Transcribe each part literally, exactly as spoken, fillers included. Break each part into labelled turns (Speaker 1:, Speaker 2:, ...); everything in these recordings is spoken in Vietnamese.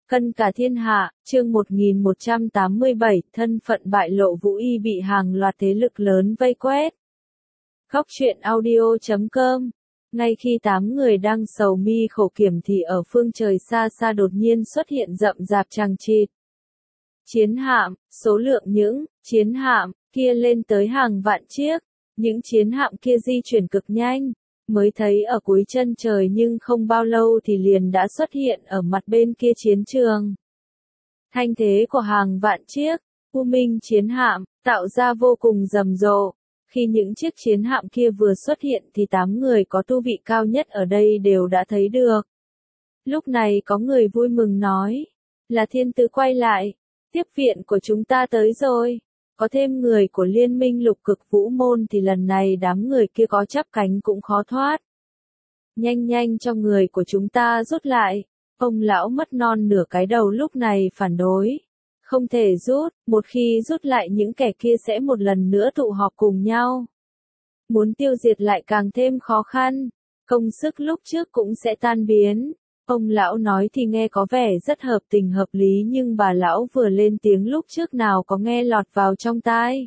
Speaker 1: Cân cả thiên hạ, chương một nghìn một trăm tám mươi bảy, thân phận bại lộ Vũ Y bị hàng loạt thế lực lớn vây quét. Góc truyện audio chấm com. Ngay khi tám người đang sầu mi khổ kiểm thì ở phương trời xa xa đột nhiên xuất hiện rậm rạp chằng chịt chiến hạm, số lượng những chiến hạm kia lên tới hàng vạn chiếc. Những chiến hạm kia di chuyển cực nhanh, mới thấy ở cuối chân trời nhưng không bao lâu thì liền đã xuất hiện ở mặt bên kia chiến trường. Thanh thế của hàng vạn chiếc U Minh chiến hạm tạo ra vô cùng rầm rộ. Khi những chiếc chiến hạm kia vừa xuất hiện thì tám người có tu vị cao nhất ở đây đều đã thấy được. Lúc này có người vui mừng nói, là thiên tứ quay lại, tiếp viện của chúng ta tới rồi. Có thêm người của liên minh lục cực vũ môn thì lần này đám người kia có chắp cánh cũng khó thoát. Nhanh nhanh cho người của chúng ta rút lại. Ông lão mất non nửa cái đầu lúc này phản đối. Không thể rút, một khi rút lại những kẻ kia sẽ một lần nữa tụ họp cùng nhau. Muốn tiêu diệt lại càng thêm khó khăn, công sức lúc trước cũng sẽ tan biến. Ông lão nói thì nghe có vẻ rất hợp tình hợp lý nhưng bà lão vừa lên tiếng lúc trước nào có nghe lọt vào trong tai.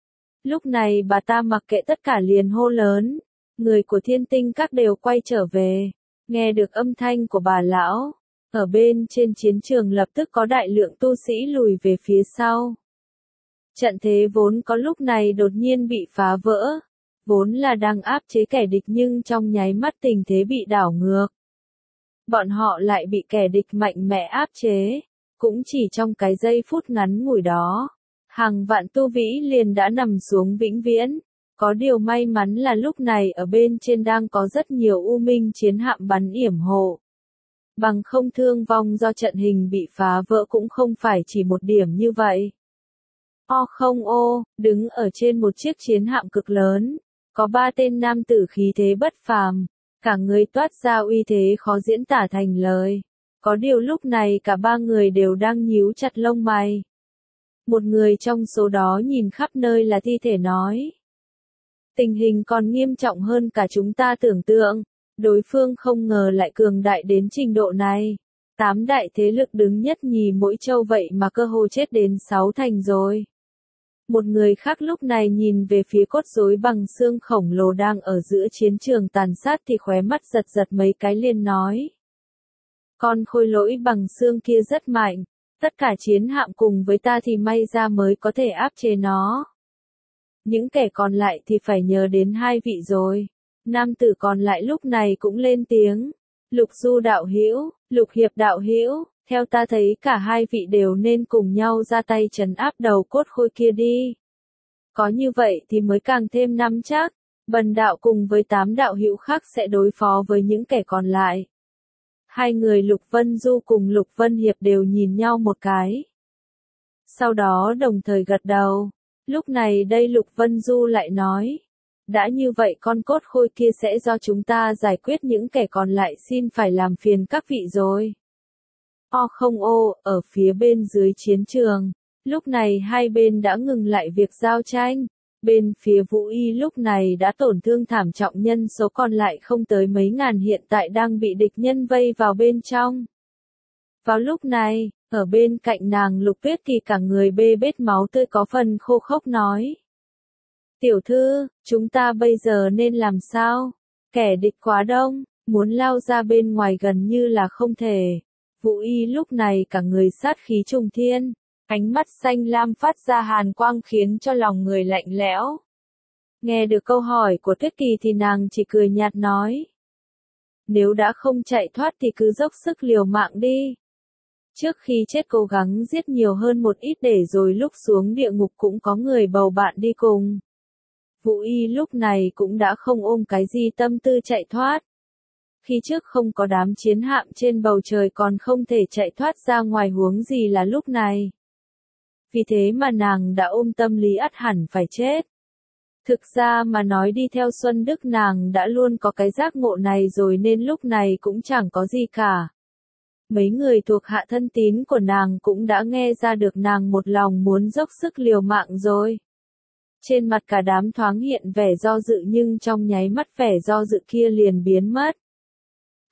Speaker 1: Lúc này bà ta mặc kệ tất cả liền hô lớn, người của Thiên Tinh Các đều quay trở về. Nghe được âm thanh của bà lão, ở bên trên chiến trường lập tức có đại lượng tu sĩ lùi về phía sau. Trận thế vốn có lúc này đột nhiên bị phá vỡ, vốn là đang áp chế kẻ địch nhưng trong nháy mắt tình thế bị đảo ngược. Bọn họ lại bị kẻ địch mạnh mẽ áp chế, cũng chỉ trong cái giây phút ngắn ngủi đó. Hàng vạn tu vĩ liền đã nằm xuống vĩnh viễn, có điều may mắn là lúc này ở bên trên đang có rất nhiều U Minh chiến hạm bắn yểm hộ. Bằng không thương vong do trận hình bị phá vỡ cũng không phải chỉ một điểm như vậy. O không ô, đứng ở trên một chiếc chiến hạm cực lớn, có ba tên nam tử khí thế bất phàm. Cả người toát ra uy thế khó diễn tả thành lời. Có điều lúc này cả ba người đều đang nhíu chặt lông mày. Một người trong số đó nhìn khắp nơi là thi thể nói. Tình hình còn nghiêm trọng hơn cả chúng ta tưởng tượng. Đối phương không ngờ lại cường đại đến trình độ này. Tám đại thế lực đứng nhất nhì mỗi châu vậy mà cơ hồ chết đến sáu thành rồi. Một người khác lúc này nhìn về phía cốt rối bằng xương khổng lồ đang ở giữa chiến trường tàn sát thì khóe mắt giật giật mấy cái liền nói. Con khôi lỗi bằng xương kia rất mạnh, tất cả chiến hạm cùng với ta thì may ra mới có thể áp chế nó. Những kẻ còn lại thì phải nhờ đến hai vị rồi. Nam tử còn lại lúc này cũng lên tiếng. Lục Du đạo hữu, Lục Hiệp đạo hữu. Theo ta thấy cả hai vị đều nên cùng nhau ra tay trấn áp đầu cốt khôi kia đi. Có như vậy thì mới càng thêm nắm chắc, Bần đạo cùng với tám đạo hữu khác sẽ đối phó với những kẻ còn lại. Hai người Lục Vân Du cùng Lục Vân Hiệp đều nhìn nhau một cái. Sau đó đồng thời gật đầu. Lúc này đây Lục Vân Du lại nói. Đã như vậy con cốt khôi kia sẽ do chúng ta giải quyết những kẻ còn lại xin phải làm phiền các vị rồi. O không ô, ở phía bên dưới chiến trường, lúc này hai bên đã ngừng lại việc giao tranh, bên phía Vũ Y lúc này đã tổn thương thảm trọng nhân số còn lại không tới mấy ngàn hiện tại đang bị địch nhân vây vào bên trong. Vào lúc này, ở bên cạnh nàng Lục Tuyết Kỳ cả người bê bết máu tươi có phần khô khốc nói. Tiểu thư, chúng ta bây giờ nên làm sao? Kẻ địch quá đông, muốn lao ra bên ngoài gần như là không thể. Vũ Y lúc này cả người sát khí trùng thiên, ánh mắt xanh lam phát ra hàn quang khiến cho lòng người lạnh lẽo. Nghe được câu hỏi của Tuyết Kỳ thì nàng chỉ cười nhạt nói. Nếu đã không chạy thoát thì cứ dốc sức liều mạng đi. Trước khi chết cố gắng giết nhiều hơn một ít để rồi lúc xuống địa ngục cũng có người bầu bạn đi cùng. Vũ Y lúc này cũng đã không ôm cái gì tâm tư chạy thoát. Khi trước không có đám chiến hạm trên bầu trời còn không thể chạy thoát ra ngoài huống gì là lúc này. Vì thế mà nàng đã ôm tâm lý ắt hẳn phải chết. Thực ra mà nói đi theo Xuân Đức nàng đã luôn có cái giác ngộ này rồi nên lúc này cũng chẳng có gì cả. Mấy người thuộc hạ thân tín của nàng cũng đã nghe ra được nàng một lòng muốn dốc sức liều mạng rồi. Trên mặt cả đám thoáng hiện vẻ do dự nhưng trong nháy mắt vẻ do dự kia liền biến mất.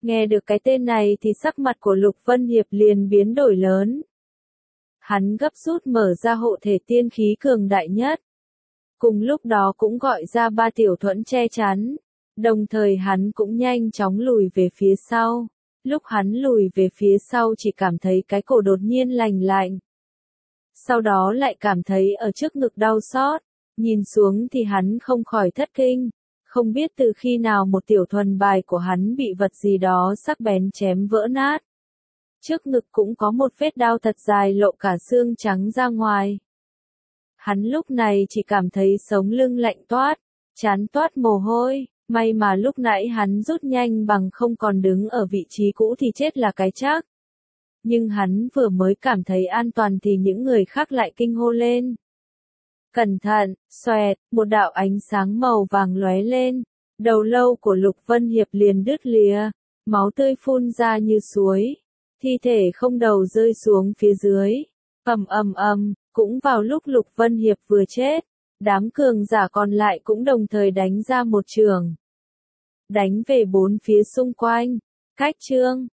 Speaker 1: Nghe được cái tên này thì sắc mặt của Lục Vân Hiệp liền biến đổi lớn. Hắn gấp rút mở ra hộ thể tiên khí cường đại nhất. Cùng lúc đó cũng gọi ra ba tiểu thuẫn che chắn. Đồng thời hắn cũng nhanh chóng lùi về phía sau. Lúc hắn lùi về phía sau chỉ cảm thấy cái cổ đột nhiên lành lạnh. Sau đó lại cảm thấy ở trước ngực đau xót. Nhìn xuống thì hắn không khỏi thất kinh. Không biết từ khi nào một tiểu thuần bài của hắn bị vật gì đó sắc bén chém vỡ nát. Trước ngực cũng có một vết đao thật dài lộ cả xương trắng ra ngoài. Hắn lúc này chỉ cảm thấy sống lưng lạnh toát, chán toát mồ hôi, may mà lúc nãy hắn rút nhanh bằng không còn đứng ở vị trí cũ thì chết là cái chắc. Nhưng hắn vừa mới cảm thấy an toàn thì những người khác lại kinh hô lên. Cẩn thận, xoẹt, một đạo ánh sáng màu vàng lóe lên, đầu lâu của Lục Vân Hiệp liền đứt lìa, máu tươi phun ra như suối, thi thể không đầu rơi xuống phía dưới, ầm ầm ầm, cũng vào lúc Lục Vân Hiệp vừa chết, đám cường giả còn lại cũng đồng thời đánh ra một trường. Đánh về bốn phía xung quanh, cách chương.